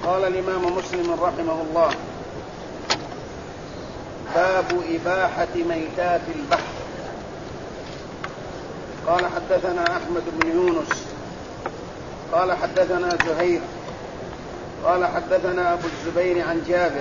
قال الإمام مسلم رحمه الله: باب إباحة ميتات البحر. قال حدثنا أحمد بن يونس قال حدثنا زهير قال حدثنا أبو الزبير عن جابر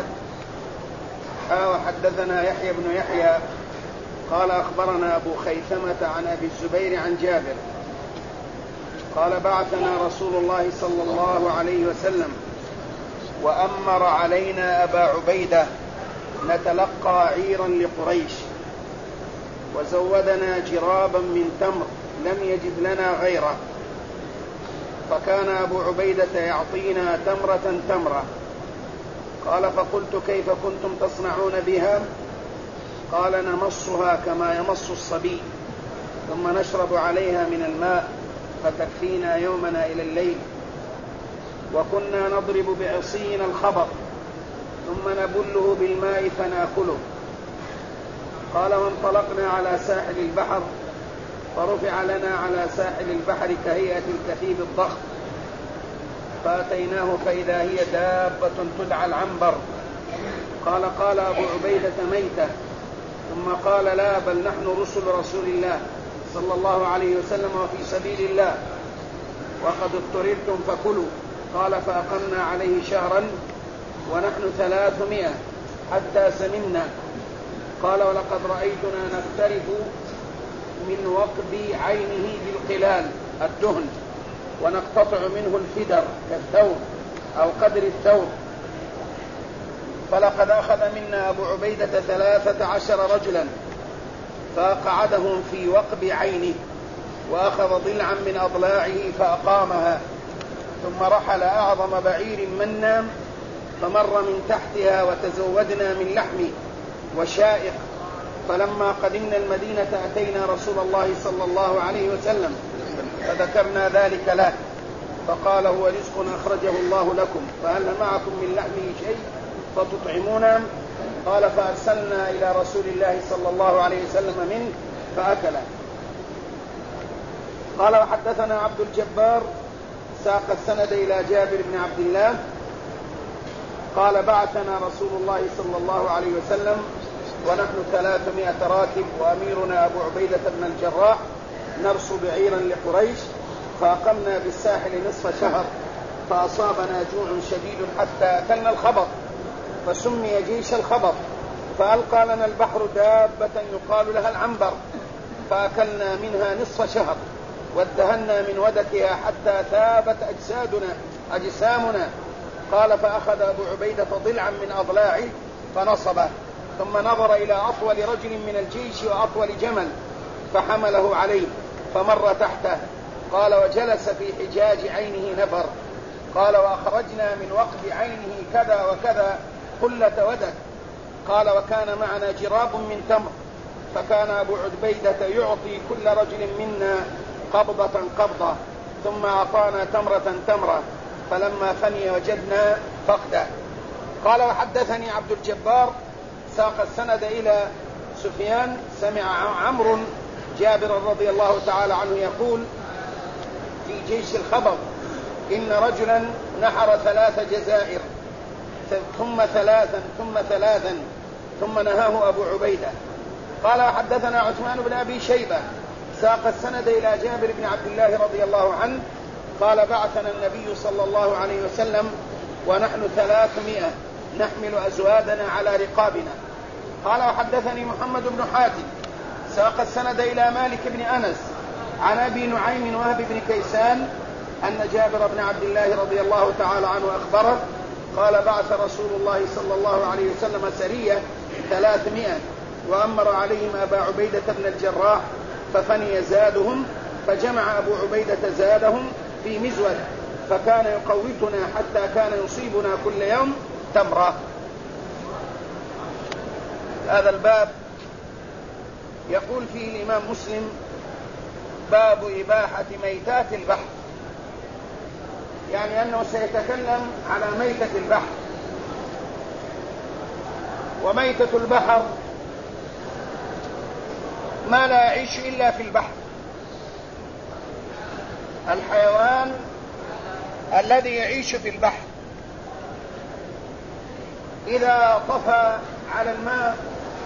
وحدثنا يحيى بن يحيى قال أخبرنا أبو خيثمة عن أبي الزبير عن جابر قال: بعثنا رسول الله صلى الله عليه وسلم وأمر علينا أبا عبيدة نتلقى عيرا لقريش، وزودنا جرابا من تمر لم يجد لنا غيره، فكان أبو عبيدة يعطينا تمرة تمرة. قال: فقلت: كيف كنتم تصنعون بها؟ قال: نمصها كما يمص الصبي، ثم نشرب عليها من الماء فتكفينا يومنا إلى الليل، وكنا نضرب بعصينا الخبط ثم نبله بالماء فنأكله. قال: وانطلقنا على ساحل البحر، فرفع لنا على ساحل البحر كهيئة الكثيب الضخم، فأتيناه فإذا هي دابة تدعى العنبر. قال أبو عبيدة: ميتة. ثم قال: لا، بل نحن رسل رسول الله صلى الله عليه وسلم وفي سبيل الله، وقد اضطررتم فكلوا. قال: فأقمنا عليه شهرا ونحن 300 حتى سمنا. قال: ولقد رأيتنا نقترف من وقب عينه بالقلال الدهن، ونقتطع منه الفدر كالثور أو قدر الثور. فلقد أخذ منا أبو عبيدة 13 رجلا فأقعدهم في وقب عينه، وأخذ ضلعا من أضلاعه فأقامها، ثم رحل أعظم بعير منا فمر من تحتها، وتزودنا من لحم وشائق. فلما قدمنا المدينة أتينا رسول الله صلى الله عليه وسلم فذكرنا ذلك له، فقال: هو رزق أخرجه الله لكم، فهل معكم من لحمه شيء فتطعمونا؟ قال: فأرسلنا إلى رسول الله صلى الله عليه وسلم منه فأكله. قال: وحدثنا عبد الجبار ساق السند إلى جابر بن عبد الله قال: بعثنا رسول الله صلى الله عليه وسلم ونحن 300 راكب، وأميرنا أبو عبيدة بن الجراح، نرصد عيرا لقريش، فأقمنا بالساحل نصف شهر، فأصابنا جوع شديد حتى أكلنا الخبط، فسمي جيش الخبط. فألقى لنا البحر دابة يقال لها العنبر، فأكلنا منها نصف شهر، وادهنا من ودكها حتى ثابت أجسامنا. قال: فأخذ أبو عبيدة ضلعا من أضلاعه فنصبه، ثم نظر إلى أطول رجل من الجيش وأطول جمل فحمله عليه فمر تحته. قال: وجلس في حجاج عينه نفر. قال: وأخرجنا من وقت عينه كذا وكذا قلة ودك. قال: وكان معنا جراب من تمر، فكان أبو عبيدة يعطي كل رجل منا قبضة قبضة، ثم أعطانا تمرة تمرة، فلما فني وجدنا فقده. قال: وحدثني عبد الجبار ساق السند إلى سفيان سمع عمرو جابر رضي الله تعالى عنه يقول في جيش الخبر: إن رجلا نحر 3 جزائر، ثم 3 ثم 3 ثم نهاه أبو عبيدة. قال: وحدثنا عثمان بن أبي شيبة ساق السند إلى جابر بن عبد الله رضي الله عنه قال: بعثنا النبي صلى الله عليه وسلم ونحن 300 نحمل أزوادنا على رقابنا. قال: وحدثني محمد بن حاتم ساق السند إلى مالك بن أنس عن أبي نعيم وهب بن كيسان أن جابر بن عبد الله رضي الله تعالى عنه أخبره قال: بعث رسول الله صلى الله عليه وسلم سرية 300، وأمر عليهم أبا عبيدة بن الجراح، ففني زادهم، فجمع أبو عبيدة زادهم في مزود، فكان يقوتنا حتى كان يصيبنا كل يوم تمرة. هذا الباب يقول فيه الإمام مسلم: باب إباحة ميتات البحر، يعني أنه سيتكلم على ميتة البحر. وميتة البحر ما لا يعيش إلا في البحر، الحيوان الذي يعيش في البحر إذا طفى على الماء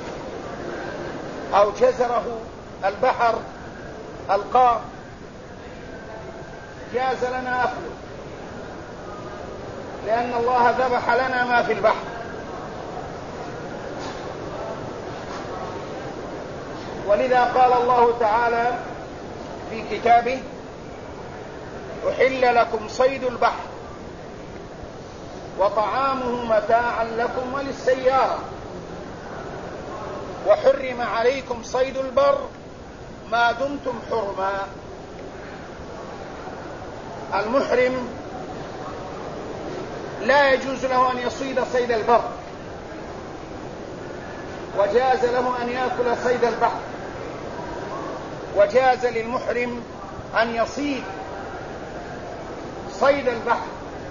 أو جزره البحر ألقاه جاز لنا أكله، لأن الله ذبح لنا ما في البحر. ولذا قال الله تعالى في كتابه: أحل لكم صيد البحر وطعامه متاعا لكم وللسيارة، وحرم عليكم صيد البر ما دمتم حرما. المحرم لا يجوز له أن يصيد صيد البر، وجاز له أن يأكل صيد البحر، وجاز للمحرم أن يصيد صيد البحر،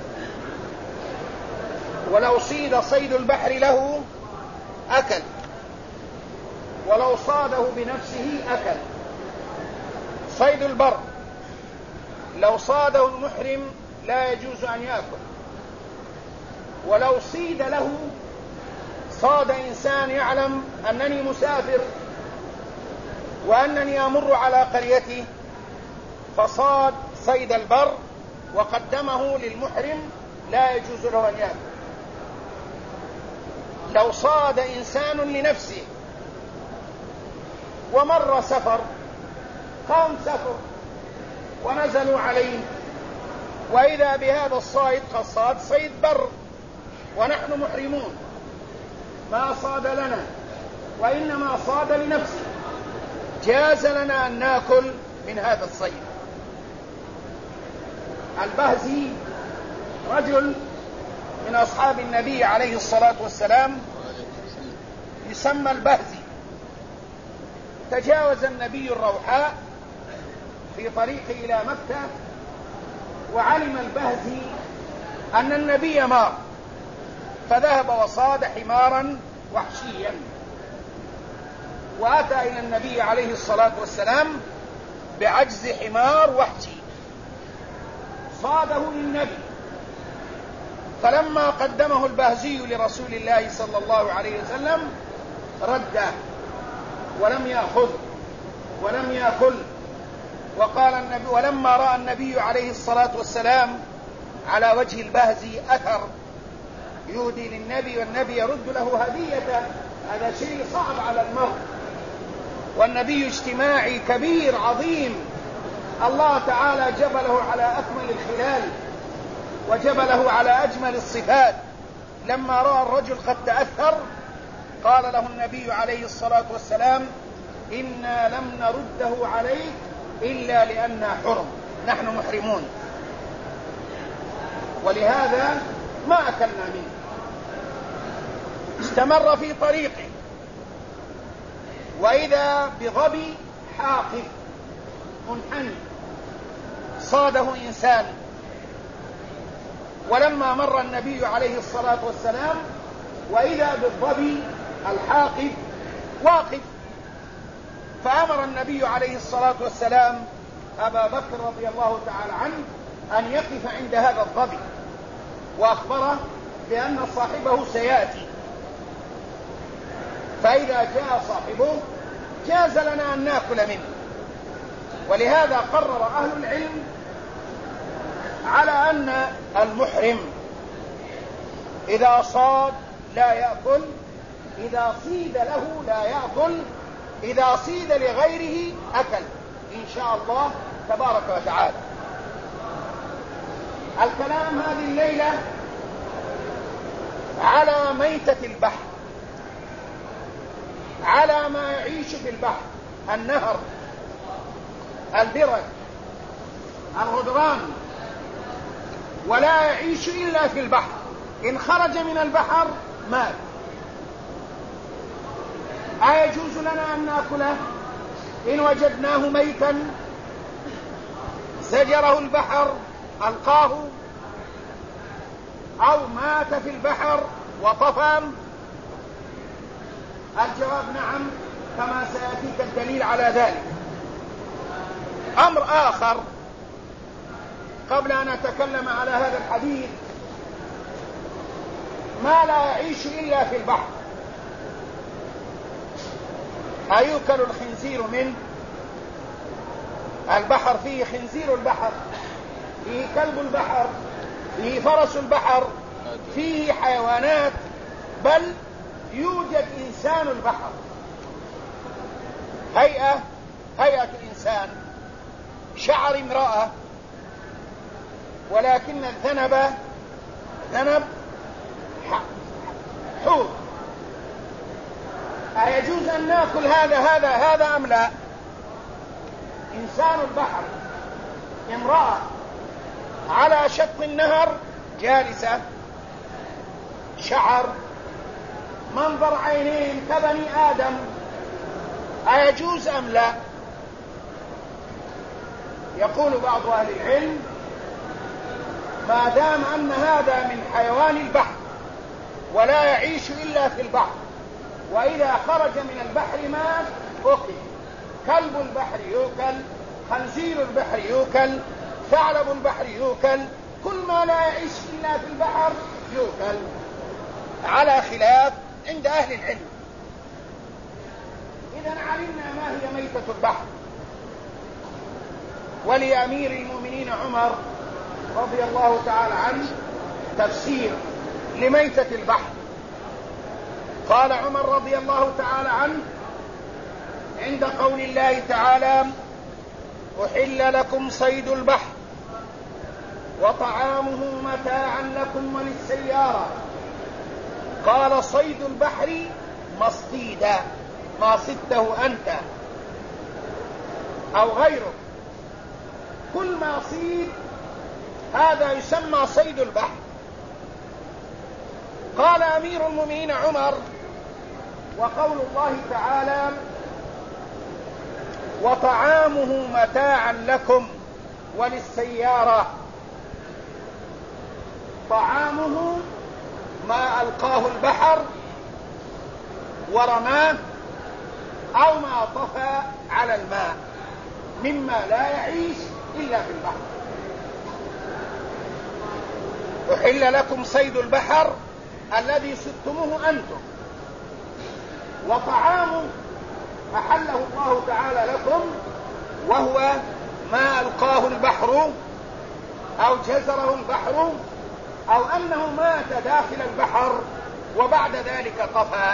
ولو صيد صيد البحر له أكل، ولو صاده بنفسه أكل. صيد البر لو صاده المحرم لا يجوز أن يأكل، ولو صيد له، صاد إنسان يعلم أنني مسافر وأنني أمر على قريتي فصاد صيد البر وقدمه للمحرم، لا يجوز له أن يأكل. لو صاد إنسان لنفسه ومر سفر، قام سفر ونزلوا عليه، وإذا بهذا الصيد قد صاد صيد بر ونحن محرمون، ما صاد لنا وإنما صاد لنفسه، جاز لنا أن نأكل من هذا الصيد. البهزي رجل من أصحاب النبي عليه الصلاة والسلام يسمى البهزي. تجاوز النبي الروحاء في طريقه إلى مكة، وعلم البهزي أن النبي مار، فذهب وصاد حمارا وحشيا، وأتى إلى النبي عليه الصلاة والسلام بعجز حمار وحشي، صاده للنبي. فلما قدمه البهزي لرسول الله صلى الله عليه وسلم رده ولم يأخذ ولم يأكل. وقال النبي، ولما رأى النبي عليه الصلاة والسلام على وجه البهزي أثر يهدي للنبي والنبي يرد له هدية، هذا شيء صعب على المرء، والنبي اجتماعي كبير عظيم، الله تعالى جبله على أكمل الخلال وجبله على أجمل الصفات. لما رأى الرجل قد تأثر قال له النبي عليه الصلاة والسلام: إنا لم نرده عليك إلا لأننا حرم، نحن محرمون، ولهذا ما أكلنا منه. استمر في طريقه، وإذا بظبي حاقد منحني صاده إنسان، ولما مر النبي عليه الصلاة والسلام وإذا بالظبي الحاقد واقف، فأمر النبي عليه الصلاة والسلام أبا بكر رضي الله تعالى عنه أن يقف عند هذا الظبي، وأخبره بأن صاحبه سيأتي، فإذا جاء صاحبه جاز لنا أن نأكل منه. ولهذا قرر أهل العلم على أن المحرم إذا صاد لا يأكل، إذا صيد له لا يأكل، إذا صيد لغيره أكل إن شاء الله تبارك وتعالى. الكلام هذه الليلة على ميتة البحر، على ما يعيش في البحر، النهر، البرد، الغدران، ولا يعيش إلا في البحر، إن خرج من البحر مات. أيجوز لنا أن نأكله إن وجدناه ميتا زجره البحر ألقاه، أو مات في البحر وطفى؟ الجواب نعم، كما سيأتيك الدليل على ذلك. أمر آخر قبل أن أتكلم على هذا الحديث، ما ما لا يعيش إلا في البحر. أيؤكل الخنزير من البحر؟ فيه خنزير البحر، فيه كلب البحر، فيه فرس البحر، فيه حيوانات، بل يوجد إنسان البحر، هيئة الإنسان، شعر امرأة، ولكن الذنب حوت. أيجوز أن نأكل هذا أم لا؟ إنسان البحر، امرأة على شط النهر جالسة، شعر، منظر عينين كبني آدم، أيجوز أم لا؟ يقول بعض أهل العلم ما دام أن هذا من حيوان البحر ولا يعيش إلا في البحر، وإذا خرج من البحر ما أكل، كلب البحر يؤكل، خنزير البحر يؤكل، ثعلب البحر يؤكل، كل ما لا يعيش إلا في البحر يؤكل، على خلاف عند أهل العلم. إذا علمنا ما هي ميتة البحر. ولأمير المؤمنين عمر رضي الله تعالى عنه تفسير لميتة البحر. قال عمر رضي الله تعالى عنه عند قول الله تعالى: أحل لكم صيد البحر وطعامه متاعا لكم وللسيارة. قال: صيد البحر ما اصطيد، ما صدته أنت أو غيرك، كل ما صيد هذا يسمى صيد البحر. قال أمير المؤمنين عمر: وقول الله تعالى: وطعامه متاعا لكم وللسيارة، طعامه ما ألقاه البحر ورماه أو ما طفى على الماء مما لا يعيش إلا في البحر. أحل لكم صيد البحر الذي صدتموه أنتم، وطعامه أحله الله تعالى لكم وهو ما ألقاه البحر أو جزره البحر أو أنه مات داخل البحر وبعد ذلك طفى.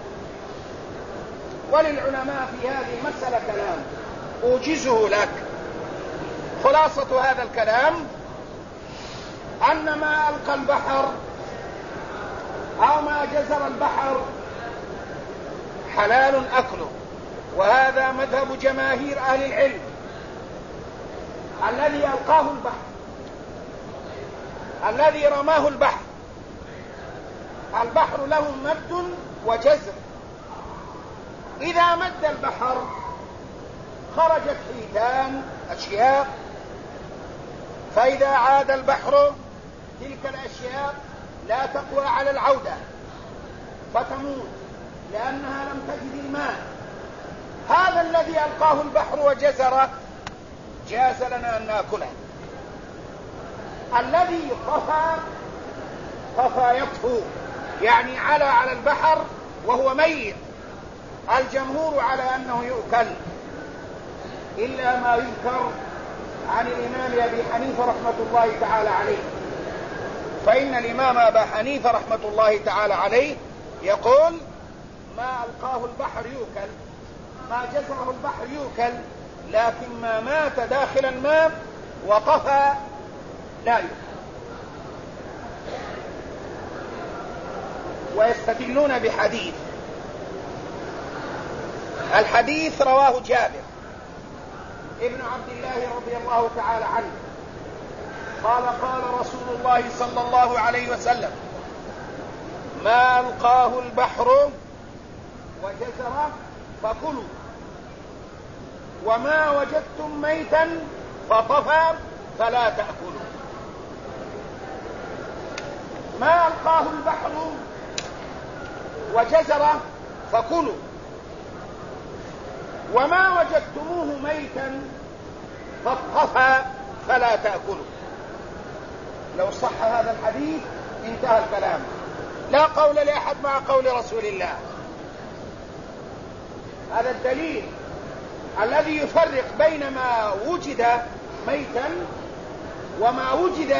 وللعلماء في هذه المسألة كلام أوجزه لك. خلاصة هذا الكلام أن ما ألقى البحر أو ما جزر البحر حلال أكله، وهذا مذهب جماهير أهل العلم. الذي ألقاه البحر، الذي رماه البحر، البحر له مد وجزر. إذا مد البحر خرجت حيتان أشياء، فإذا عاد البحر تلك الأشياء لا تقوى على العودة فتموت لأنها لم تجد الماء. هذا الذي ألقاه البحر وجزر جاز لنا أن نأكله. الذي طفى يطفو، يعني على البحر وهو ميت، الجمهور على أنه يؤكل، إلا ما يذكر عن الإمام أبي حنيفة رحمة الله تعالى عليه. فإن الإمام أبا حنيفة رحمة الله تعالى عليه يقول: ما ألقاه البحر يؤكل، ما جزره البحر يؤكل، لكن ما مات داخل الماء وطفى لا يؤكل. ويستدلون بحديث، الحديث رواه جابر ابن عبد الله رضي الله تعالى عنه قال: قال رسول الله صلى الله عليه وسلم: ما ألقاه البحر وجزر فكلوا، وما وجدتم ميتا فطفى فلا تأكلوا. ما ألقاه البحر وجزر فكلوا، وما وجدتموه ميتا فطفى فلا تأكلوا. لو صح هذا الحديث انتهى الكلام، لا قول لأحد مع قول رسول الله. هذا الدليل الذي يفرق بين ما وجد ميتا وما وجد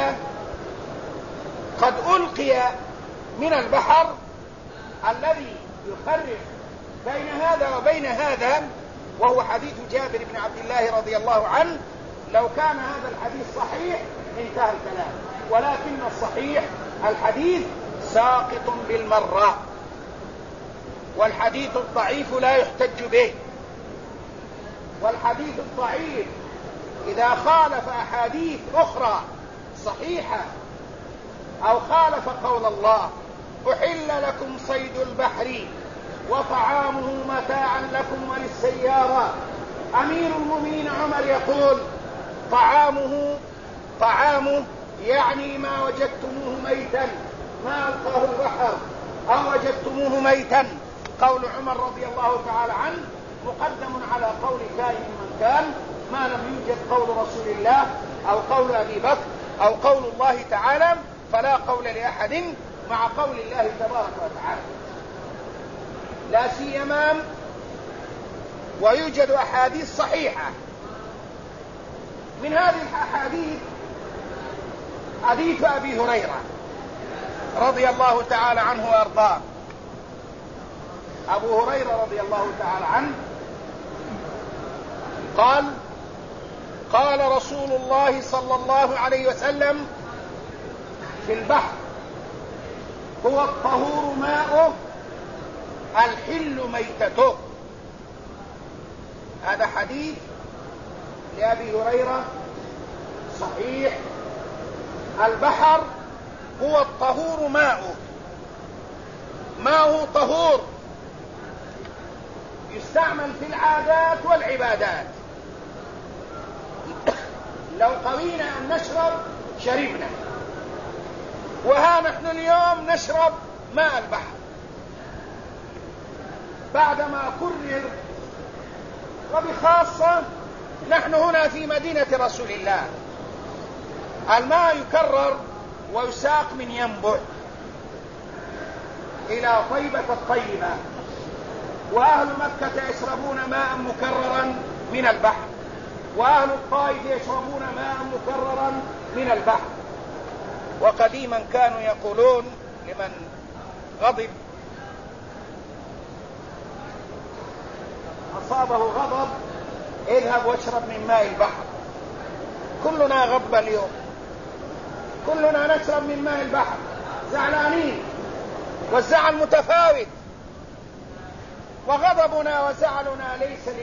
قد ألقي من البحر، الذي يفرق بين هذا وبين هذا وهو حديث جابر بن عبد الله رضي الله عنه. لو كان هذا الحديث صحيح انتهى الكلام، ولكن الصحيح الحديث ساقط بالمرة، والحديث الضعيف لا يحتج به. والحديث الضعيف إذا خالف أحاديث أخرى صحيحة أو خالف قول الله: أحل لكم صيد البحر وطعامه متاعا لكم وللسيارة. أمير المؤمنين عمر يقول: طعامه يعني ما وجدتموه ميتا، ما ألقاه البحر أو وجدتموه ميتا. قول عمر رضي الله تعالى عنه مقدم على قول كائن من كان، ما لم يوجد قول رسول الله أو قول أبي بكر أو قول الله تعالى، فلا قول لأحد مع قول الله تبارك وتعالى، لا سيما ويوجد أحاديث صحيحة. من هذه الأحاديث حديث أبي هريرة رضي الله تعالى عنه وأرضاه. أبو هريرة رضي الله تعالى عنه قال: قال رسول الله صلى الله عليه وسلم في البحر: هو الطهور ماؤه الحل ميتته. هذا حديث لأبي هريرة صحيح. البحر هو الطهور ماؤه، ماؤه طهور، يستعمل في العادات والعبادات. لو قوينا أن نشرب شربنا، وها نحن اليوم نشرب ماء البحر بعدما كرر، وبخاصة نحن هنا في مدينة رسول الله الماء يكرر ويساق من ينبع إلى طيبة الطيبة، وأهل مكة يشربون ماء مكررا من البحر، وأهل الطائف يشربون ماء مكررا من البحر. وقديما كانوا يقولون لمن غضب أصابه غضب: اذهب واشرب من ماء البحر. كلنا غضب اليوم، كلنا نشرب من ماء البحر زعلانين، والزعل متفاوت، وغضبنا وزعلنا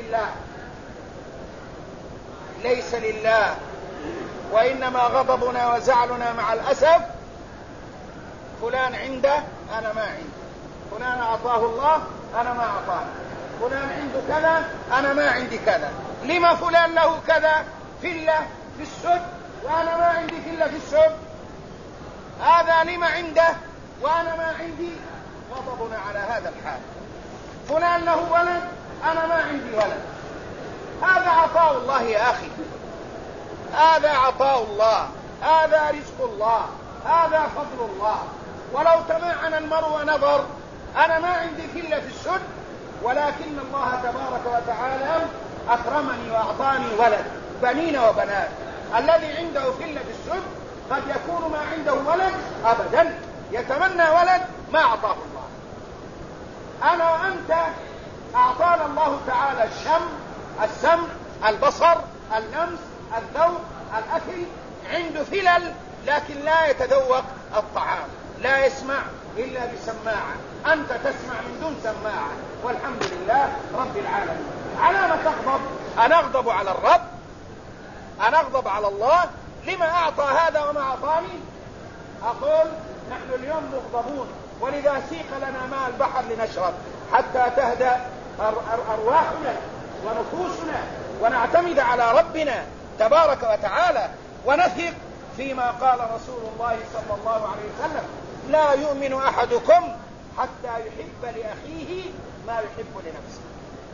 ليس لله، وإنما غضبنا وزعلنا مع الأسف: فلان عنده أنا ما عندي، فلان أعطاه الله أنا ما أعطاني، فلان عنده كذا أنا ما عندي كذا. لما فلان له كذا فلة في السد وأنا ما عندي فلة في السد؟ هذا لما عنده وأنا ما عندي؟ غضبنا على هذا الحال. فلان له ولد أنا ما عندي ولد. هذا عطاء الله يا أخي، هذا عطاء الله، هذا رزق الله، هذا فضل الله. ولو تمعن المرء ونظر: أنا ما عندي فلة في السد، ولكن الله تبارك وتعالى أكرمني وأعطاني ولد، بنين وبنات. الذي عنده فلة في السد قد يكون ما عنده ولد أبدا، يتمنى ولد ما أعطاه الله. أنا وأنت أعطانا الله تعالى السمع، البصر، اللمس، الذوق، الأكل. عنده فلل لكن لا يتذوق الطعام، لا يسمع إلا بسماعة. أنت تسمع من دون سماعة، والحمد لله رب العالمين. على ما تغضب؟ أنا أغضب على الرب، أنا أغضب على الله لما أعطى هذا وما أعطاني. أقول نحن اليوم مغضبون، ولذا سيق لنا ماء البحر لنشرب حتى تهدأ أرواحنا ونفوسنا، ونعتمد على ربنا تبارك وتعالى، ونثق فيما قال رسول الله صلى الله عليه وسلم: لا يؤمن أحدكم حتى يحب لأخيه ما يحب لنفسه.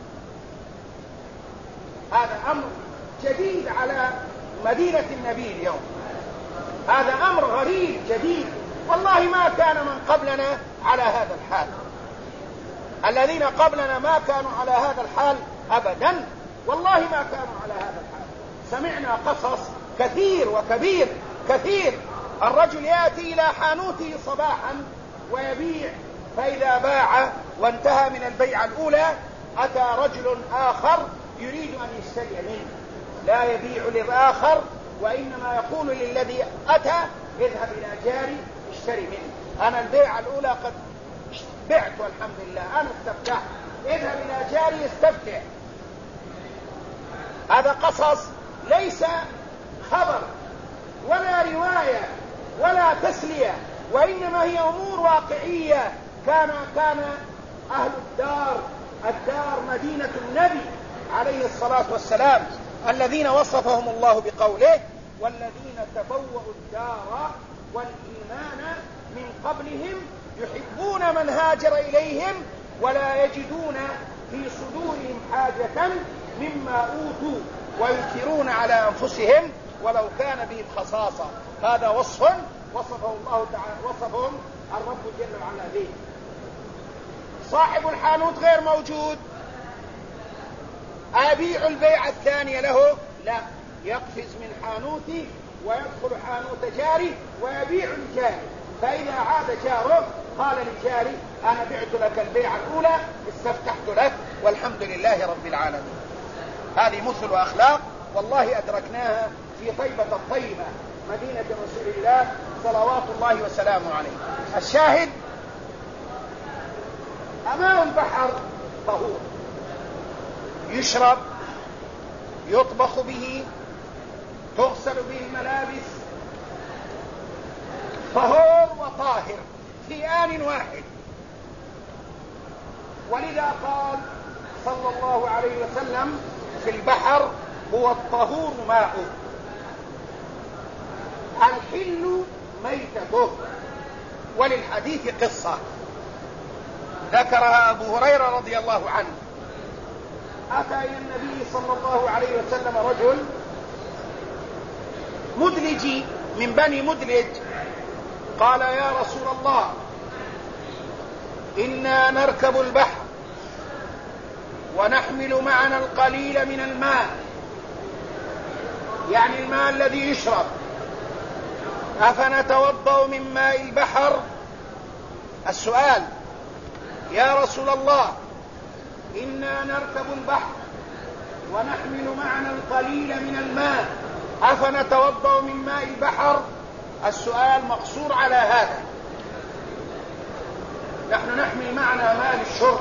هذا أمر جديد على مدينة النبي اليوم، هذا أمر غريب جديد والله ما كان من قبلنا على هذا الحال، الذين قبلنا ما كانوا على هذا الحال أبدا، والله ما كانوا على هذا الحال. سمعنا قصص كثير وكبير كثير، الرجل يأتي إلى حانوته صباحا ويبيع، فإذا باع وانتهى من البيعة الأولى أتى رجل آخر يريد أن يشتري منه، لا يبيع للآخر وإنما يقول للذي أتى اذهب إلى جاري اشتري منه، أنا البيعة الأولى قد بعت والحمد لله، أنا استفتحت، اذهب إلى جاري استفتح. هذا قصص ليس خبر ولا رواية ولا تسلية، وإنما هي أمور واقعية. كان أهل الدار مدينة النبي عليه الصلاة والسلام الذين وصفهم الله بقوله والذين تبوأوا الدار والإيمان من قبلهم يحبون من هاجر إليهم ولا يجدون في صدورهم حاجة مما أوتوا ويؤثرون على أنفسهم ولو كان بهم خصاصة. هذا وصف وصفه الله تعالى، وصفهم الرب جل وعلا به. صاحب الحانوت غير موجود، أبيع البيعة الثانية له؟ لا، يقفز من حانوتي ويدخل حانوت جاري ويبيع لجاري، فإذا عاد جاره قال لجاري أنا بعت لك البيعة الأولى استفتحت لك والحمد لله رب العالمين. هذه مثل وأخلاق والله أدركناها في طيبة الطيبة مدينة رسول الله صلوات الله وسلامه عليه. الشاهد أمام البحر طهور، يشرب، يطبخ به، تغسل به الملابس، طهور وطاهر في آن واحد. ولذا قال صلى الله عليه وسلم في البحر هو الطهور ماؤه الحل ميتته. وللحديث قصة ذكرها أبو هريرة رضي الله عنه. أتى إلى النبي صلى الله عليه وسلم رجل مدلجي من بني مدلج، قال يا رسول الله إنا نركب البحر ونحمل معنا القليل من الماء، يعني الماء الذي يشرب، أفنتوضأ من ماء البحر؟ السؤال يا رسول الله إنا نركب البحر ونحمل معنا القليل من الماء أفنتوضأ من ماء البحر؟ السؤال مقصور على هذا. نحن نحمل معنا ماء للشرب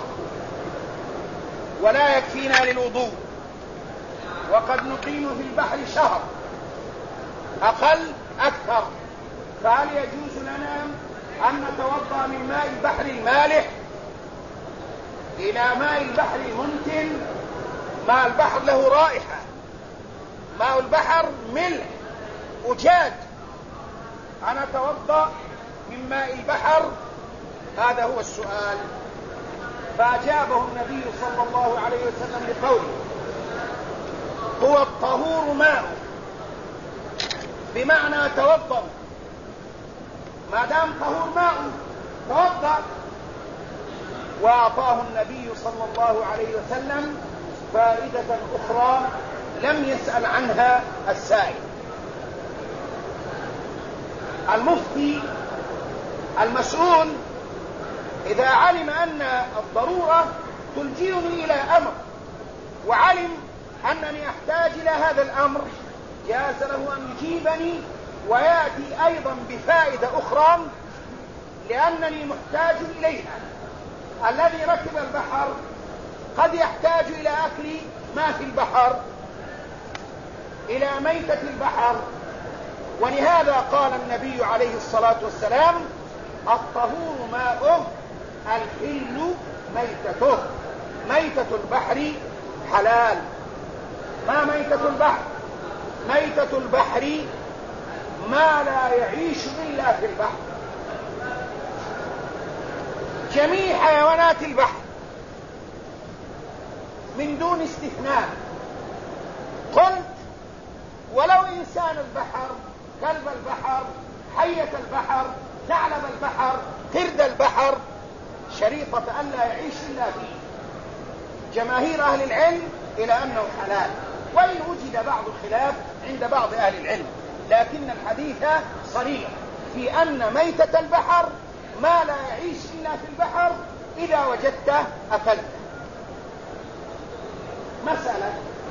ولا يكفينا للوضوء، وقد نقيم في البحر شهر أقل أكثر، فهل يجوز لنا أن نتوضأ من ماء البحر المالح إلى ماء البحر المنتن؟ ماء البحر له رائحة، ماء البحر ملح أجاج، أنا أتوضأ من ماء البحر؟ هذا هو السؤال. فأجابه النبي صلى الله عليه وسلم بقوله هو الطهور ماء، بمعنى توضأ، ما دام طهور ماء توضأ. وأعطاه النبي صلى الله عليه وسلم فائدة أخرى لم يسأل عنها السائل. المفتي المسؤول إذا علم أن الضرورة تلجئني إلى أمر وعلم أنني أحتاج إلى هذا الأمر جاز له أن يجيبني ويأتي أيضا بفائدة أخرى لأنني محتاج إليها. الذي ركب البحر قد يحتاج إلى أكل ما في البحر، إلى ميتة البحر، ولهذا قال النبي عليه الصلاة والسلام الطهور ماؤه الحل ميتته. ميتة البحر حلال. ما ميتة البحر؟ ميتة البحر ما لا يعيش إلا في البحر، جميع حيوانات البحر من دون استثناء. قلت ولو إنسان البحر، كلب البحر، حية البحر، ثعلب البحر قرد البحر شريطة أن لا يعيش إلا فيه. جماهير أهل العلم إلى أنه حلال، وإن وجد بعض الخلاف عند بعض أهل العلم، لكن الحديث صريح في أن ميتة البحر ما لا يعيش إلا في البحر إذا وجدته أكلته. مسألة: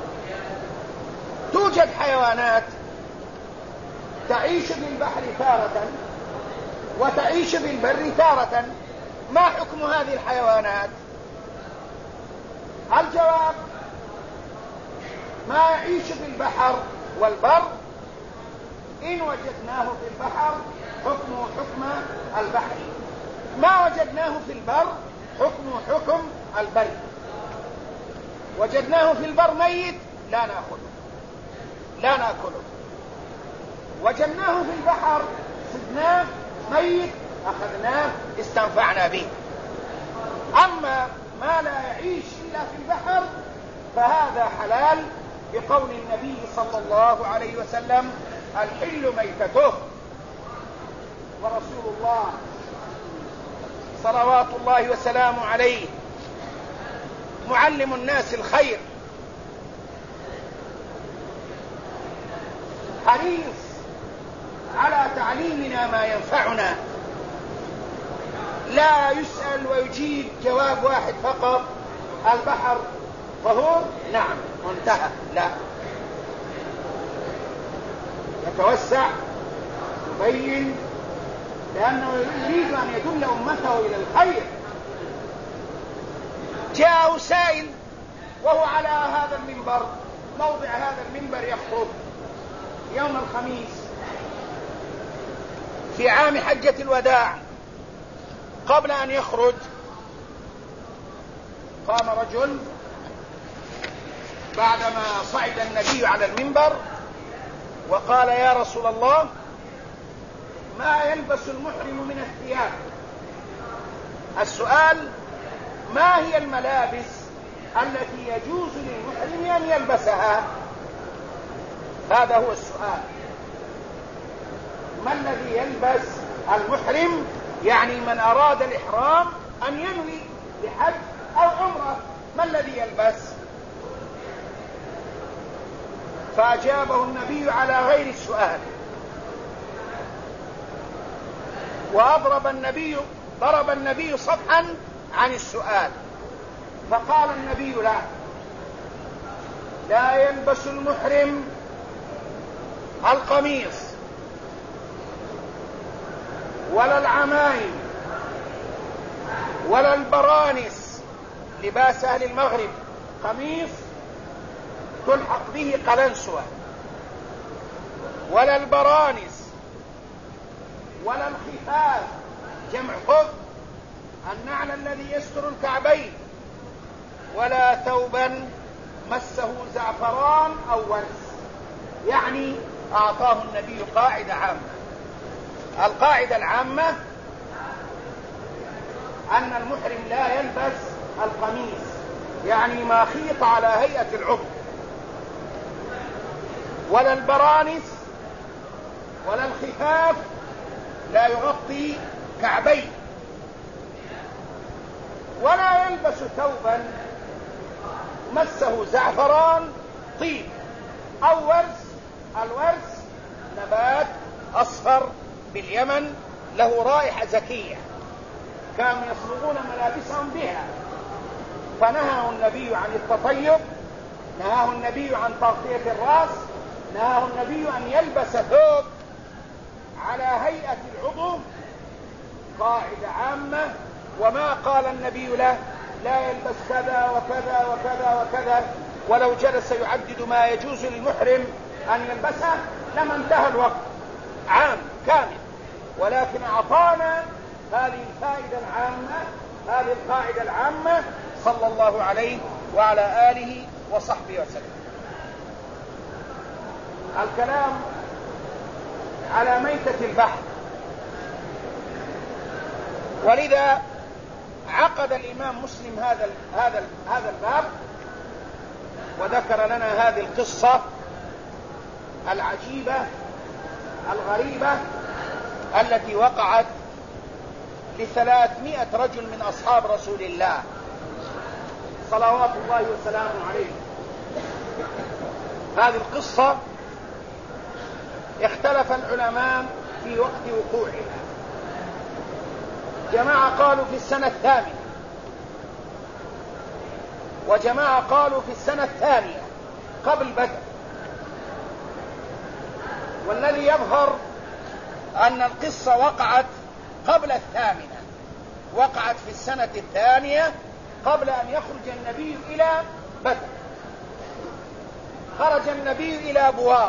توجد حيوانات تعيش في البحر تارة وتعيش في البر تارة، ما حكم هذه الحيوانات؟ الجواب: ما يعيش في البحر والبر إن وجدناه في البحر حكمه حكم البحر، ما وجدناه في البر حكمه حكم البر. وجدناه في البر ميت لا نأكله، وجدناه في البحر صدناه ميت أخذناه استنفعنا به. أما ما لا يعيش إلا في البحر فهذا حلال بقول النبي صلى الله عليه وسلم: الحل ميتته. ورسول الله صلوات الله وسلامه عليه معلم الناس الخير، حريص على تعليمنا ما ينفعنا، لا يسأل ويجيب جواب واحد فقط: البحر طهور نعم وانتهى، لا، يتوسع يبين، لأنه يريد أن يدل أمته إلى الخير. جاءه سائل وهو على هذا المنبر، موضع هذا المنبر، يخطب يوم الخميس في عام حجة الوداع. قبل أن يخرج قام رجل بعدما صعد النبي على المنبر وقال: يا رسول الله، ما يلبس المحرم من الثياب؟ السؤال: ما هي الملابس التي يجوز للمحرم أن يلبسها؟ هذا هو السؤال. ما الذي يلبس المحرم؟ يعني من أراد الإحرام أن ينوي لحج أو عمرة، ما الذي يلبس؟ فأجابه النبي على غير السؤال، ضرب النبي صفحا عن السؤال، فقال النبي: لا يلبس المحرم القميص ولا العمائم ولا البرانس، لباس أهل المغرب، قميص تلحق به قلنسوة، ولا البرانس ولا الخفاف جمع خف، النعل الذي يستر الكعبين، ولا ثوبا مسه زعفران أو ورس. يعني أعطاه النبي قاعدة عامة. القاعدة العامة أن المحرم لا يلبس القميص، يعني ما خيط على هيئة العضو، ولا البرانس ولا الخفاف لا يغطي كعبيه، ولا يلبس ثوبا مسه زعفران طيب أو ورس. الورس نبات أصفر باليمن له رائحة زكية، كانوا يصبغون ملابسهم بها، فنهاه النبي عن التطيب، نهاه النبي عن تغطية الرأس، نهاه النبي أن يلبس ثوب على هيئة العضو. قاعدة عامة. وما قال النبي له: لا يلبس كذا وكذا وكذا وكذا، ولو جلس يعدد ما يجوز للمحرم أن يلبسه لما انتهى الوقت، عام كامل. ولكن أعطانا هذه الفائدة العامة، هذه القاعدة العامة، صلى الله عليه وعلى آله وصحبه وسلم. الكلام على ميتة البحر، ولذا عقد الإمام مسلم هذا الباب، وذكر لنا هذه القصة العجيبة الغريبة التي وقعت ل300 رجل من أصحاب رسول الله صلوات الله وسلامه عليه. هذه القصة اختلف العلماء في وقت وقوعها. جماعة قالوا في السنة 8، وجماعة قالوا في السنة 2 قبل بدر. والذي يظهر أن القصة وقعت قبل 8، وقعت في السنة 2 قبل أن يخرج النبي إلى بدر. خرج النبي إلى بواط،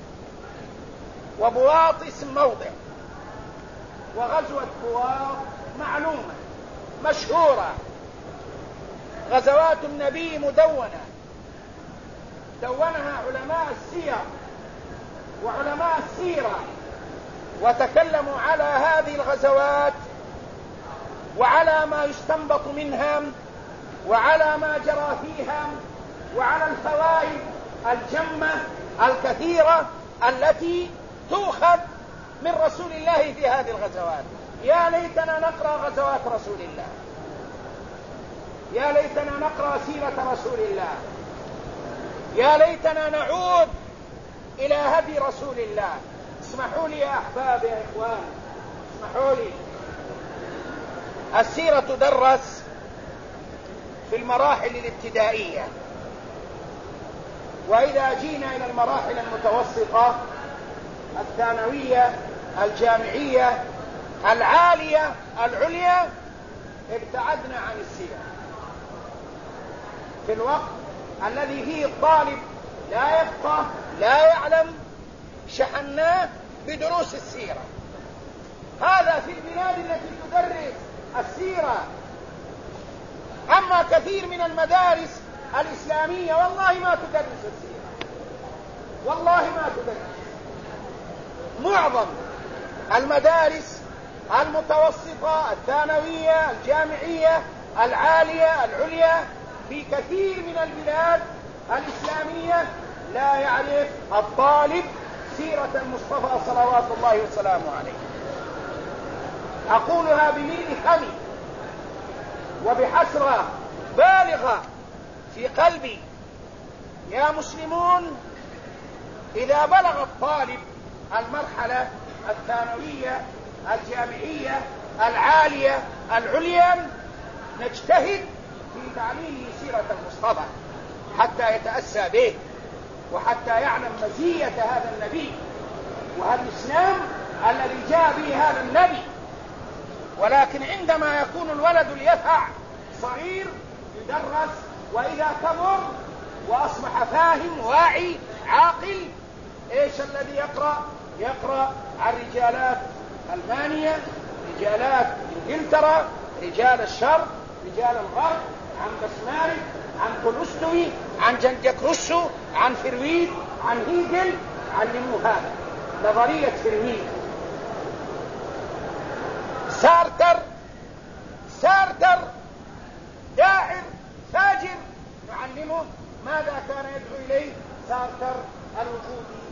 وبواط اسم موضع، وغزوة بواط معلومة مشهورة. غزوات النبي مدونة، دونها علماء السير وعلماء السيرة، وتكلموا على هذه الغزوات وعلى ما يستنبط منها وعلى ما جرى فيها وعلى الفوائد الجمة الكثيرة التي تؤخذ من رسول الله في هذه الغزوات. يا ليتنا نقرأ غزوات رسول الله، يا ليتنا نقرأ سيرة رسول الله، يا ليتنا نعود إلى هدي رسول الله. اسمحوا لي يا أحباب يا إخوان، اسمحوا لي. السيرة تدرس في المراحل الابتدائية، وإذا جينا إلى المراحل المتوسطة الثانوية الجامعية العالية العليا ابتعدنا عن السيرة. في الوقت الذي فيه الطالب لا يفقه لا يعلم شحناه بدروس السيرة. هذا في البلاد التي تدرس السيرة. أما كثير من المدارس الإسلامية والله ما تدرس السيرة، والله ما تدرس. معظم المدارس المتوسطة الثانوية الجامعية العالية العليا في كثير من البلاد الإسلامية لا يعرف الطالب سيرة المصطفى صلوات الله وسلامه عليه. أقولها بملء فمي وبحسرة بالغة في قلبي. يا مسلمون، إذا بلغ الطالب المرحلة الثانوية الجامعية العالية العليا نجتهد في تعليمه سيرة المصطفى حتى يتأسى به، وحتى يعلم مزية هذا النبي وهذا الإسلام الذي جاء به هذا النبي. ولكن عندما يكون الولد اليفع صغير يدرس، وإذا كبر وأصبح فاهم واعي عاقل، إيش الذي يقرأ؟ يقرأ عن رجالات ألمانيا، رجالات إنجلترا، رجال الشرق، رجال الغرب، عن بسمارك، عن تولستوي، عن جان روسو، عن فرويد، عن هيجل. علموا هذا نظرية فرويد. سارتر داعر فاجر نعلمه ماذا كان يدعو إليه سارتر الوجودي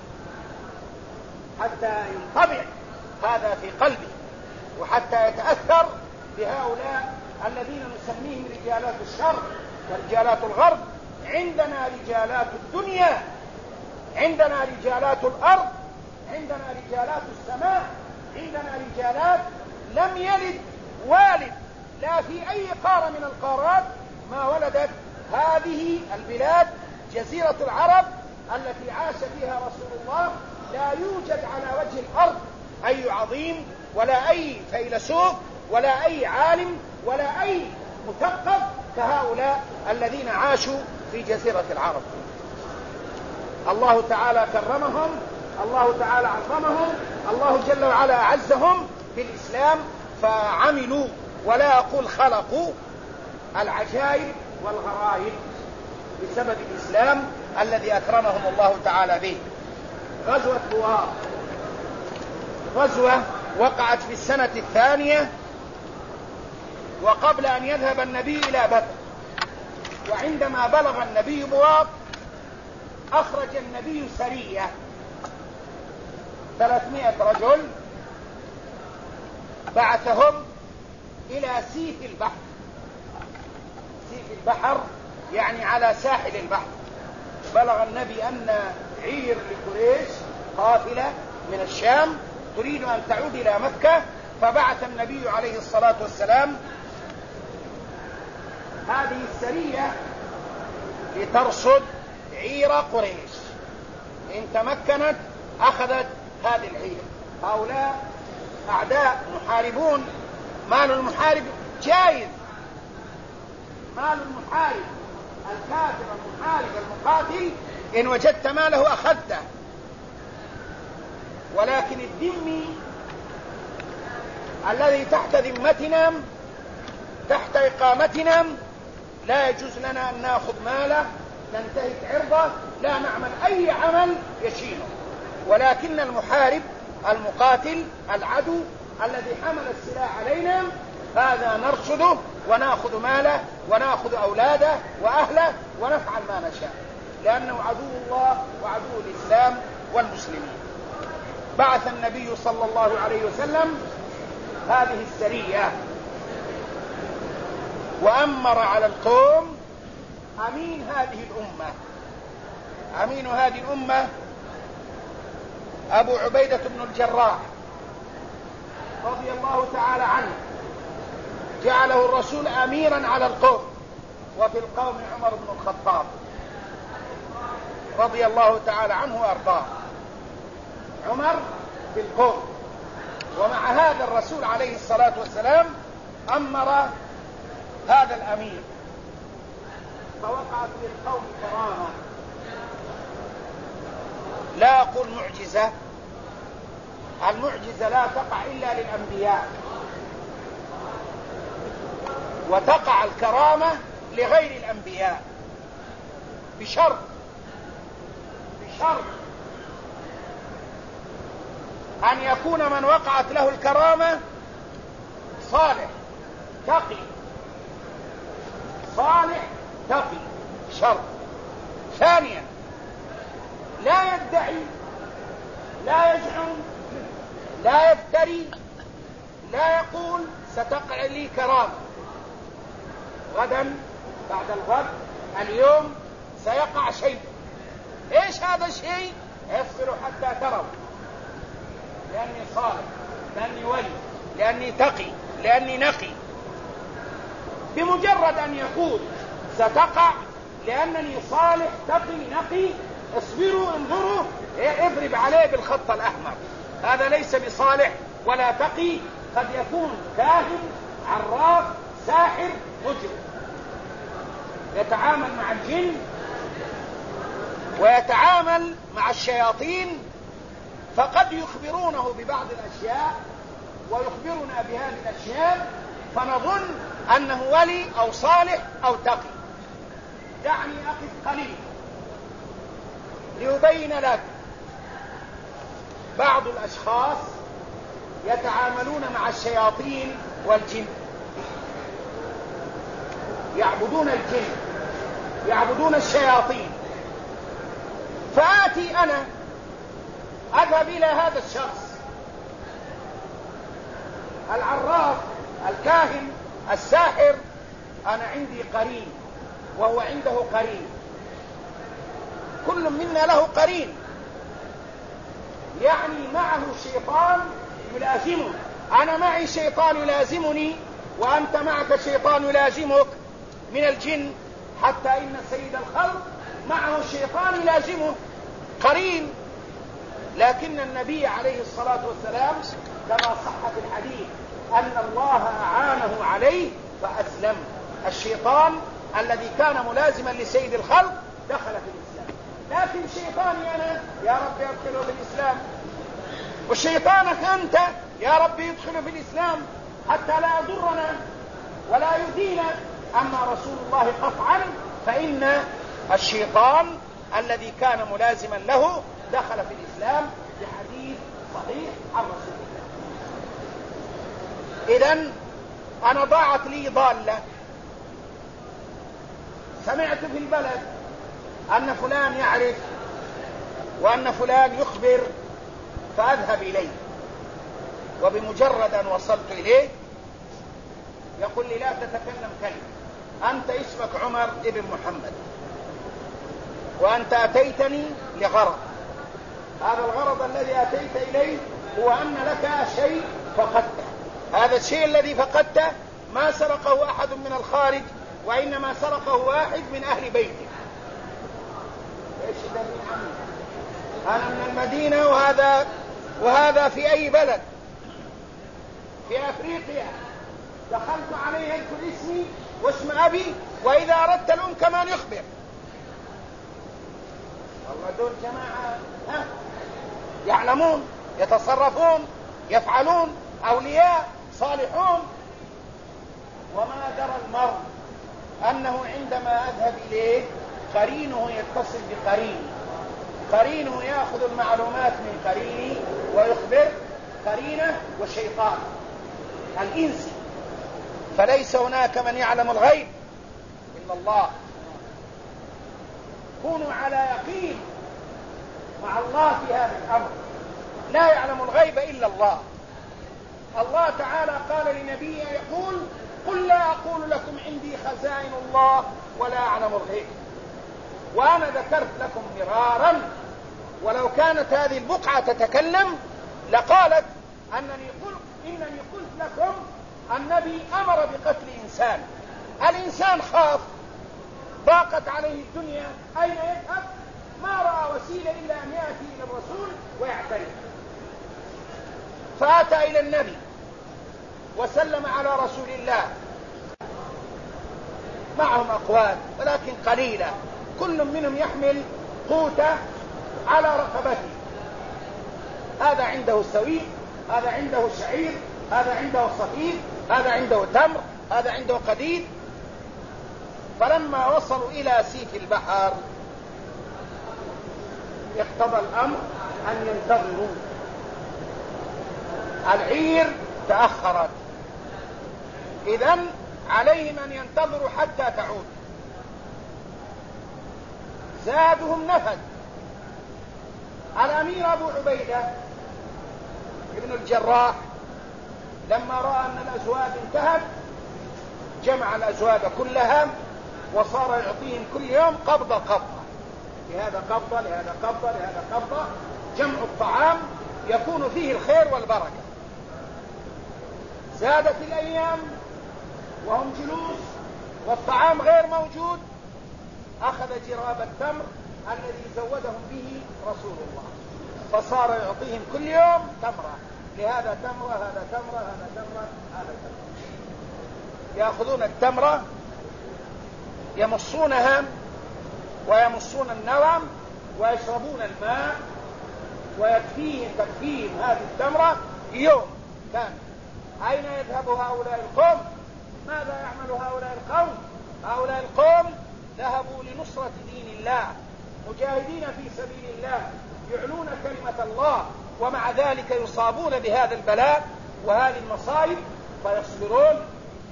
حتى ينطبع هذا في قلبه، وحتى يتأثر بهؤلاء الذين نسميهم رجالات الشرق ورجالات الغرب. عندنا رجالات الدنيا، عندنا رجالات الأرض، عندنا رجالات السماء، عندنا رجالات لم يلد والد لا في أي قارة من القارات ما ولدت هذه البلاد جزيرة العرب التي عاش فيها رسول الله. لا يوجد على وجه الأرض أي عظيم ولا أي فيلسوف ولا أي عالم ولا أي مثقف كهؤلاء الذين عاشوا في جزيرة العرب. الله تعالى كرمهم، الله تعالى عظمهم، الله جل وعلا أعزهم بالإسلام، فعملوا ولا أقول خلقوا العجائب والغرائب بسبب الإسلام الذي أكرمهم الله تعالى به. غزوة بواط غزوة وقعت في السنة 2 وقبل أن يذهب النبي إلى بدر. وعندما بلغ النبي بواط أخرج النبي سرية 300 رجل بعثهم إلى سيف البحر. سيف البحر يعني على ساحل البحر. بلغ النبي أن عير لقريش قافلة من الشام تريد أن تعود إلى مكة، فبعث النبي عليه الصلاة والسلام هذه السرية لترصد عير قريش. إن تمكنت أخذت هذه العير. هؤلاء أعداء محاربون، مال المحارب جائز، مال المحارب الكافر المحارب المقاتل إن وجدت ماله أخذته، ولكن الذمي الذي تحت ذمتنا تحت إقامتنا لا يجوز لنا أن نأخذ ماله، ننتهك عرضه، لا نعمل أي عمل يشينه. ولكن المحارب المقاتل العدو الذي حمل السلاح علينا هذا نرصده ونأخذ ماله ونأخذ أولاده وأهله ونفعل ما نشاء، لأنه عدو الله وعدو الإسلام والمسلمين. بعث النبي صلى الله عليه وسلم هذه السرية وأمر على القوم أمين هذه الأمة. أمين هذه الأمة أبو عبيدة بن الجراح رضي الله تعالى عنه، جعله الرسول أميرا على القوم، وفي القوم عمر بن الخطاب رضي الله تعالى عنه وأرضاه. عمر في القوم، ومع هذا الرسول عليه الصلاة والسلام أمر هذا الأمير، فوقعت للقوم كرامة، لا أقول معجزة، المعجزة لا تقع إلا للأنبياء، وتقع الكرامة لغير الأنبياء بشرط أن يكون من وقعت له الكرامة صالح تقي، صالح تقي، شرط. ثانيا لا يدعي، لا يزعم، لا يفتري، لا يقول ستقع لي كرامة غدا، بعد الغد، اليوم سيقع شيء. ايش هذا الشيء؟ اصبروا حتى تروا، لأني صالح، لأني ولي، لأني تقي، لأني نقي. بمجرد أن يقول ستقع لأنني صالح تقي نقي، اصبروا انظروا، اضرب عليه بالخط الأحمر. هذا ليس بصالح ولا تقي، قد يكون كاهن، عراف، ساحر، مجرم، يتعامل مع الجن ويتعامل مع الشياطين، فقد يخبرونه ببعض الأشياء ويخبرنا بهذه الأشياء فنظن أنه ولي أو صالح أو تقي. دعني أقف قليلا ليبين لك. بعض الأشخاص يتعاملون مع الشياطين والجن، يعبدون الجن، يعبدون الشياطين، فآتي أنا أذهب إلى هذا الشخص العراف الكاهن الساحر، أنا عندي قرين وهو عنده قرين، كل منا له قرين، يعني معه شيطان يلازمه. أنا معي شيطان يلازمني وأنت معك شيطان يلازمك من الجن، حتى إن سيد الخلق معه شيطان يلازمه، قرين. لكن النبي عليه الصلاة والسلام كما صح في الحديث أن الله أعانه عليه فأسلم. الشيطان الذي كان ملازما لسيد الخلق دخل في الإسلام، لكن شيطاني أنا يا رب يدخله في الإسلام، وشيطانك أنت يا رب يدخله في الإسلام حتى لا يضرنا ولا يؤذينا. أما رسول الله قطعا فإن الشيطان الذي كان ملازما له دخل في الإسلام بحديث صحيح عن رسول الله. إذن أنا ضاعت لي ضالة، سمعت في البلد أن فلان يعرف وأن فلان يخبر، فأذهب إليه، وبمجرد أن وصلت إليه يقول لي لا تتكلم كلمة، أنت اسمك عمر ابن محمد، وأنت أتيتني لغرض، هذا الغرض الذي أتيت إليه هو أن لك شيء فقدته، هذا الشيء الذي فقدته ما سرقه أحد من الخارج، وإنما سرقه واحد من أهل بيته. إيش دليل عنه؟ أنا من المدينة وهذا في أي بلد في أفريقيا، دخلت عليه يذكر اسمي واسم أبي، وإذا أردت الأم كمان يخبر. والله دول جماعة يعلمون، يتصرفون، يفعلون، أولياء صالحون. وما درى المرء أنه عندما أذهب إليه قرينه يتصل بقرينه، قرينه يأخذ المعلومات من قرينه ويخبر قرينه والشيطان الإنسي، فليس هناك من يعلم الغيب إلا الله. كونوا على يقين مع الله في هذا الأمر، لا يعلم الغيب إلا الله. الله تعالى قال لنبيه يقول قل لا أقول لكم عندي خزائن الله ولا أعلم الغيب. وأنا ذكرت لكم مرارا، ولو كانت هذه البقعة تتكلم لقالت إنني قلت لكم النبي أمر بقتل إنسان، الإنسان خاف، ضاقت عليه الدنيا، أين يذهب؟ ما رأى وسيلة إلا أن يأتي إلى الرسول ويعترف، فأتى إلى النبي وسلم على رسول الله، معهم أقوال ولكن قليلة، كل منهم يحمل قوته على رقبته، هذا عنده سويق، هذا عنده شعير، هذا عنده صفير، هذا عنده تمر، هذا عنده قديد. فلما وصلوا إلى سيف البحر اقتضى الأمر أن ينتظروا، العير تأخرت، إذن عليهم أن ينتظروا حتى تعود. زادهم نفد. الأمير أبو عبيدة ابن الجراح لما رأى أن الأزواج انتهت جمع الأزواج كلها وصار يعطيهم كل يوم قبضة، لهذا قبضة، لهذا قبضة، لهذا قبضة، جمع الطعام يكون فيه الخير والبركة. زادت الأيام وهم جلوس والطعام غير موجود، أخذ جراب التمر الذي زودهم به رسول الله، فصار يعطيهم كل يوم تمرة، لهذا تمرة، هذا تمرة، هذا تمرة، هذا تمرة. يأخذون التمرة يمصونها ويمصون النوم ويشربون الماء، تكفيهم هذه التمرة يوم كان. أين يذهب هؤلاء القوم؟ ماذا يعمل هؤلاء القوم؟ هؤلاء القوم ذهبوا لنصرة دين الله، مجاهدين في سبيل الله، يعلون كلمة الله، ومع ذلك يصابون بهذا البلاء وهذه المصائب فيصبرون.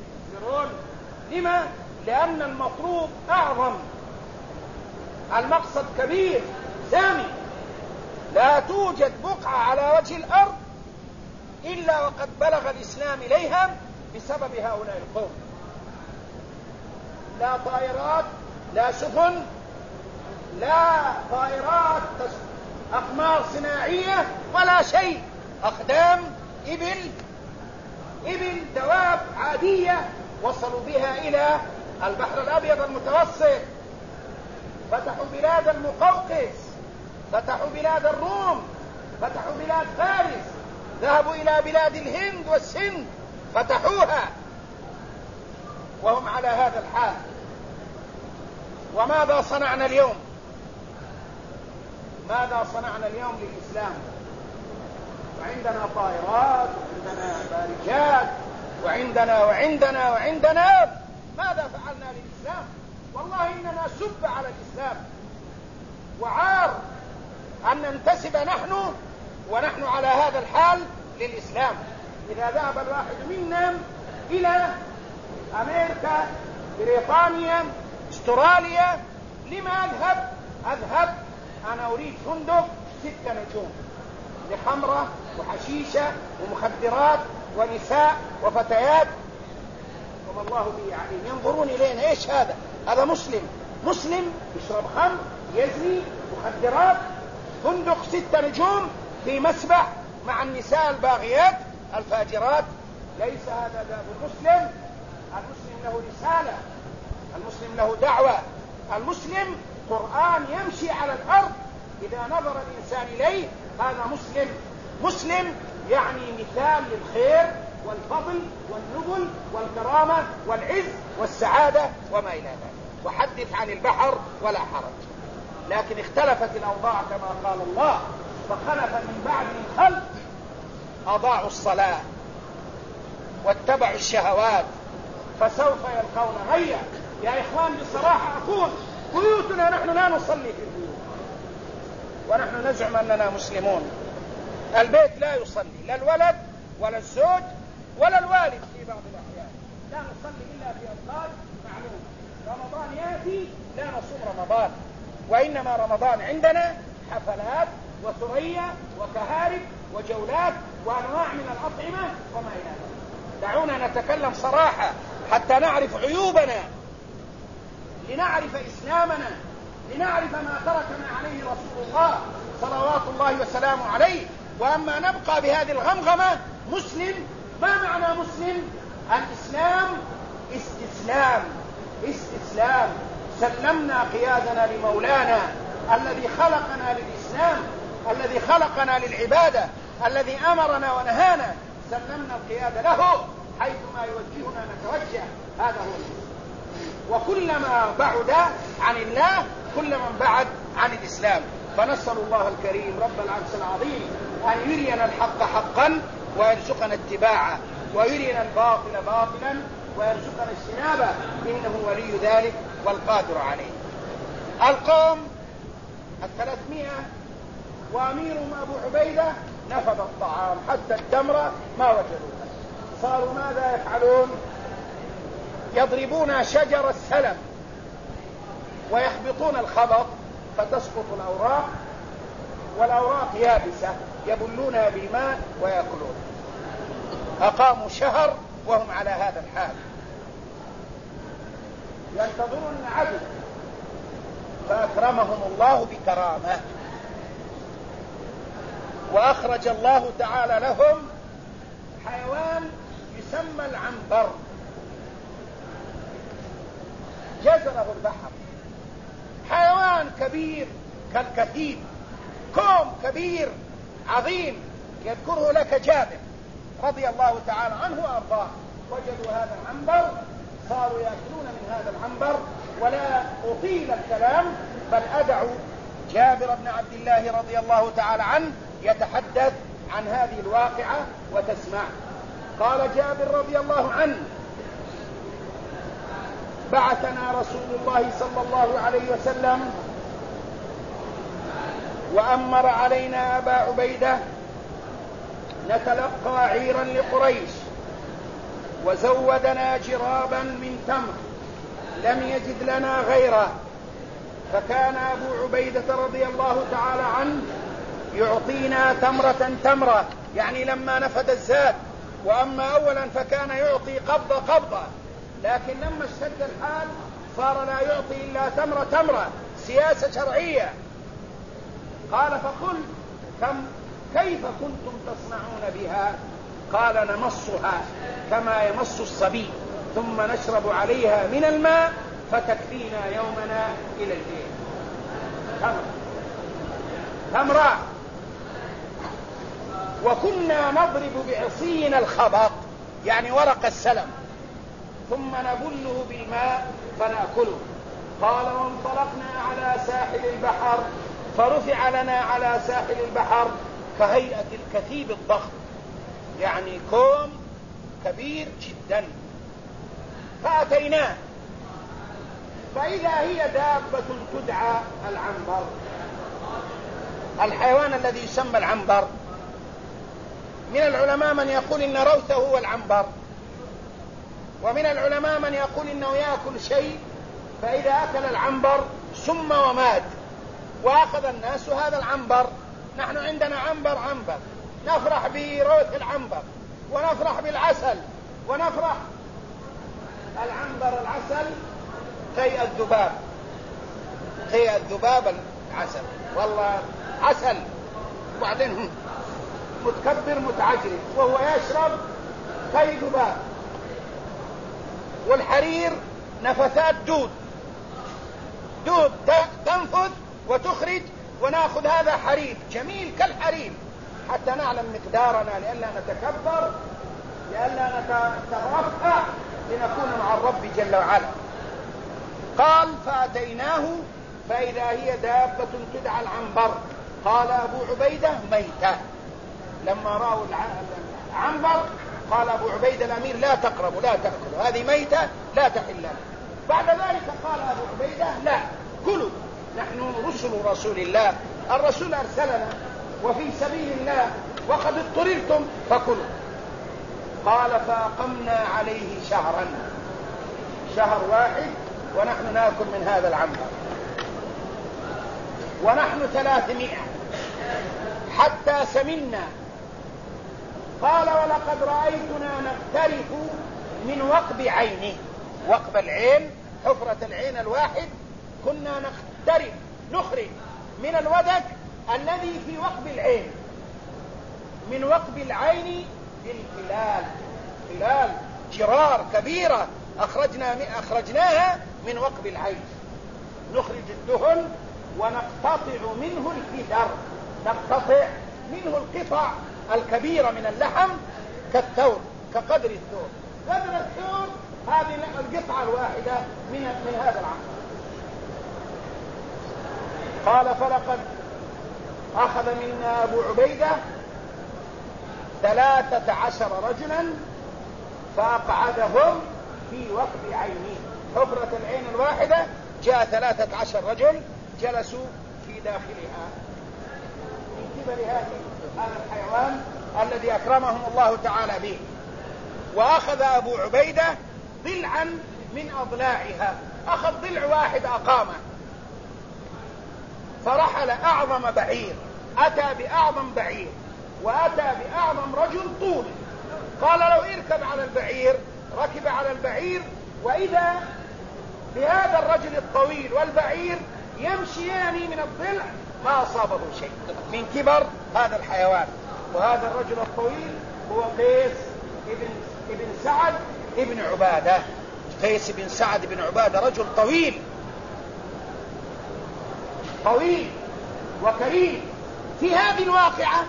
لما؟ لأن المطلوب أعظم، المقصد كبير سامي. لا توجد بقعة على وجه الأرض إلا وقد بلغ الإسلام إليها بسبب هؤلاء القوم. لا طائرات، لا سفن، لا طائرات أقمار صناعية ولا شيء، أقدام إبل دواب عادية وصلوا بها إلى البحر الأبيض المتوسط، فتحوا بلاد المقوقس، فتحوا بلاد الروم، فتحوا بلاد فارس، ذهبوا إلى بلاد الهند والسند فتحوها وهم على هذا الحال. وماذا صنعنا اليوم؟ ماذا صنعنا اليوم للإسلام؟ وعندنا طائرات، وعندنا بارجات، وعندنا ماذا فعلنا للإسلام؟ والله إننا سب على الإسلام، وعار أن ننتسب نحن ونحن على هذا الحال للإسلام. إذا ذهب الواحد منا إلى أمريكا، بريطانيا، استراليا، لما أذهب أنا أريد فندق 6 نجوم لخمرة وحشيشة ومخدرات ونساء وفتيات. وما الله به عليم، ينظرون إلينا إيش هذا؟ هذا مسلم يشرب خمر، يزني، مخدرات، فندق 6 نجوم في مسبح مع النساء الباغيات الفاجرات. ليس هذا داب المسلم. المسلم له رسالة، المسلم له دعوة، المسلم قرآن يمشي على الأرض إذا نظر الإنسان إليه هذا مسلم يعني مثال للخير والفضل والنبل والكرامة والعز والسعادة وما إلى ذلك. وحدث عن البحر ولا حرج. لكن اختلفت الأوضاع كما قال الله: فخلف من بعدهم خلف أضاعوا الصلاة واتبعوا الشهوات فسوف يلقون غيا. يا إخوان بصراحة أقول بيوتنا نحن لا نصلي في البيوت ونحن نزعم أننا مسلمون. البيت لا يصلي، لا الولد ولا الزوج ولا الوالد في بعض الأحيان. لا نصلي إلا في أوقات معلومة. رمضان يأتي لا نصوم رمضان، وإنما رمضان عندنا حفلات وثريا وكهارب وجولات وأنواع من الأطعمة وما إلى ذلك. دعونا نتكلم صراحة حتى نعرف عيوبنا، لنعرف إسلامنا، لنعرف ما تركنا عليه رسول الله صلوات الله وسلامه عليه. وأما نبقى بهذه الغمغمة مسلم، ما معنى مسلم؟ الإسلام استسلام. سلمنا قيادنا لمولانا الذي خلقنا للإسلام، الذي خلقنا للعبادة، الذي أمرنا ونهانا. سلمنا القيادة له، حيثما يوجهنا نتوجه. هذا هو الإسلام. وكلما بعد عن الله كلما بعد عن الإسلام. فنسأل الله الكريم رب العرش العظيم أن يرينا الحق حقا ويرزقنا اتباعه، ويرينا الباطل باطلا ويرزقنا اجتنابه، إنه ولي ذلك والقادر عليه. القوم 300 وأميرهم أبو عبيدة نفذ الطعام حتى التمرة ما وجدوها. صاروا ماذا يفعلون؟ يضربون شجر السلم ويحبطون الخبط فتسقط الأوراق، والأوراق يابسة يبلونها بالماء ويأكلون. أقاموا شهر وهم على هذا الحال ينتظرون العدو، فأكرمهم الله بكرامة، وأخرج الله تعالى لهم حيوان يسمى العنبر، جزره البحر، حيوان كبير كالكتيب، كوم كبير عظيم يذكره لك جابر رضي الله تعالى عنه وأرضاه. وجدوا هذا العنبر، صاروا يأكلون من هذا العنبر. ولا أطيل الكلام بل أدع جابر بن عبد الله رضي الله تعالى عنه يتحدث عن هذه الواقعة وتسمع. قال جابر رضي الله عنه: بعثنا رسول الله صلى الله عليه وسلم وأمر علينا أبا عبيدة نتلقى عيرا لقريش، وزودنا جرابا من تمر لم يجد لنا غيره. فكان أبو عبيدة رضي الله تعالى عنه يعطينا تمرة، يعني لما نفد الزاد. وأما أولا فكان يعطي قبضة، لكن لما اشتد الحال صار لا يعطي إلا تمرة، سياسة شرعية. قال: فقل كيف كنتم تصنعون بها؟ قال: نمصها كما يمص الصبي، ثم نشرب عليها من الماء فتكفينا يومنا إلى الليل. تمرة. وكنا نضرب بعصينا الخبط، يعني ورق السلم، ثم نبله بالماء فنأكله. قال: وانطلقنا على ساحل البحر، فرفع لنا على ساحل البحر كهيئة الكثيب الضخم، يعني كوم كبير جدا. فأتيناه فإذا هي دابة تدعى العنبر، الحيوان الذي يسمى العنبر. من العلماء من يقول إن روثه هو العنبر، ومن العلماء من يقول إنه يأكل شيء فإذا أكل العنبر سم ومات، وأخذ الناس هذا العنبر. نحن عندنا عنبر نفرح بروث العنبر، ونفرح بالعسل، ونفرح العنبر العسل قيء الذباب، قيء الذباب العسل، والله عسل، وبعدين متكبر متعجرف وهو يشرب قيء ذباب. والحرير نفثات دود تنفذ وتخرج، ونأخذ هذا حرير جميل كالحرير حتى نعلم مقدارنا، لئلا نتكبر، لئلا نترفع، لنكون مع الرب جل وعلا. قال فأتيناه فإذا هي دابة تدعى العنبر. قال أبو عبيدة ميتة. لما رأوا العنبر قال أبو عبيدة الأمير لا تقربوا لا تأكلوا، هذه ميتة لا تحل لنا. بعد ذلك قال أبو عبيدة لا كلوا، نحن رسل الله، الرسول أرسلنا وفي سبيل الله وقد اضطررتم فكلوا. قال فأقمنا عليه شهرا، شهر واحد ونحن نأكل من هذا العنبر، ونحن 300 حتى سمنا. قال ولقد رأيتنا نغترف من وقب عينه، وقب العين حفرة العين الواحد، كنا نغترف نخرج من الودك الذي في وقب العين، من وقب العين بالخلال، خلال جرار كبيرة أخرجناها من وقب العين، نخرج الدهن ونقتطع منه الكدر، نقتطع منه القطع الكبيرة من اللحم كالثور، كقدر الثور، قدر الثور هذه القطعة الواحدة من هذا العنبر. قال فلقد أخذ منا أبو عبيدة 13 رجلا فأقعدهم في وقب عينه، حفرة العين الواحدة جاء 13 رجل جلسوا في داخلها من قبل هذا الحيوان الذي أكرمهم الله تعالى به. وأخذ أبو عبيدة ضلعا من أضلاعها، أخذ ضلع واحد أقامه، فرحل أعظم بعير، أتى بأعظم بعير وأتى بأعظم رجل طول. قال لو اركب على البعير، ركب على البعير، وإذا بهذا الرجل الطويل والبعير يمشيان من الضلع ما أصابه شيء من كبر هذا الحيوان. وهذا الرجل الطويل هو قيس ابن سعد ابن عبادة. قيس بن سعد بن عبادة رجل طويل طويل وكريم. في هذه الواقعة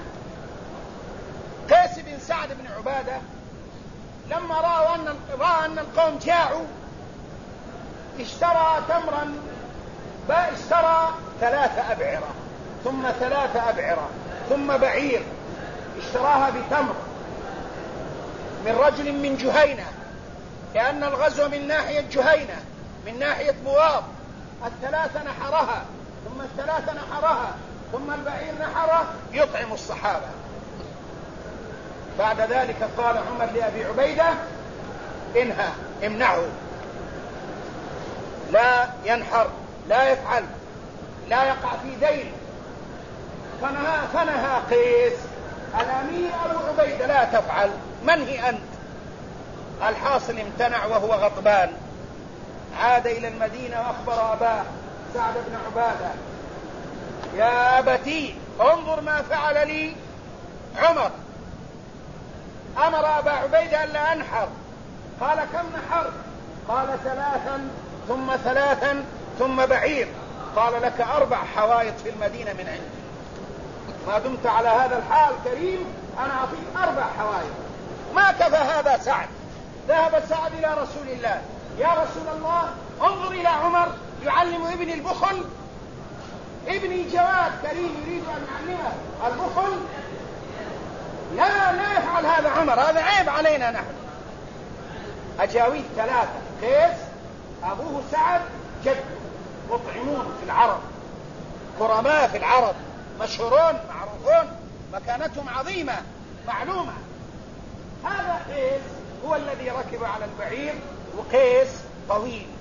قيس بن سعد بن عبادة لما رأى أن القوم جاعوا اشترى تمرا، اشترى 3 أبعرة ثم 3 أبعرة ثم بعير، اشتراها بتمر من رجل من جهينة، لأن الغزو من ناحية جهينة من ناحية بواب. 3 نحرها ثم 3 نحرها ثم البعير نحره يطعم الصحابة. بعد ذلك قال عمر لأبي عبيدة انهى، امنعه، لا ينحر، لا يفعل، لا يقع في دين. فنهى قيس الأمير أبو عبيدة لا تفعل، من هي أنت؟ الحاصل امتنع وهو غضبان. عاد إلى المدينة وأخبر أباه سعد بن عبادة يا أبتي انظر ما فعل لي عمر، أمر أبا عبيدة ألا أنحر. قال كم نحر؟ قال 3 ثم 3 ثم بعير. قال لك 4 حوائط في المدينة من عندي، ما دمت على هذا الحال كريم أنا أعطيك 4 حوائط. ما كفى هذا سعد، ذهب سعد إلى رسول الله يا رسول الله انظر إلى عمر يعلم ابني البخل، ابني جواد كريم يريد أن يعلمه البخل، لا يفعل هذا عمر، هذا عيب علينا نحن. أجاويد 3 قيس أبوه سعد جد، مطعمون في العرب، كرماء في العرب، مشهورون معروفون، مكانتهم عظيمة معلومة. هذا قيس هو الذي ركب على البعير، وقيس طويل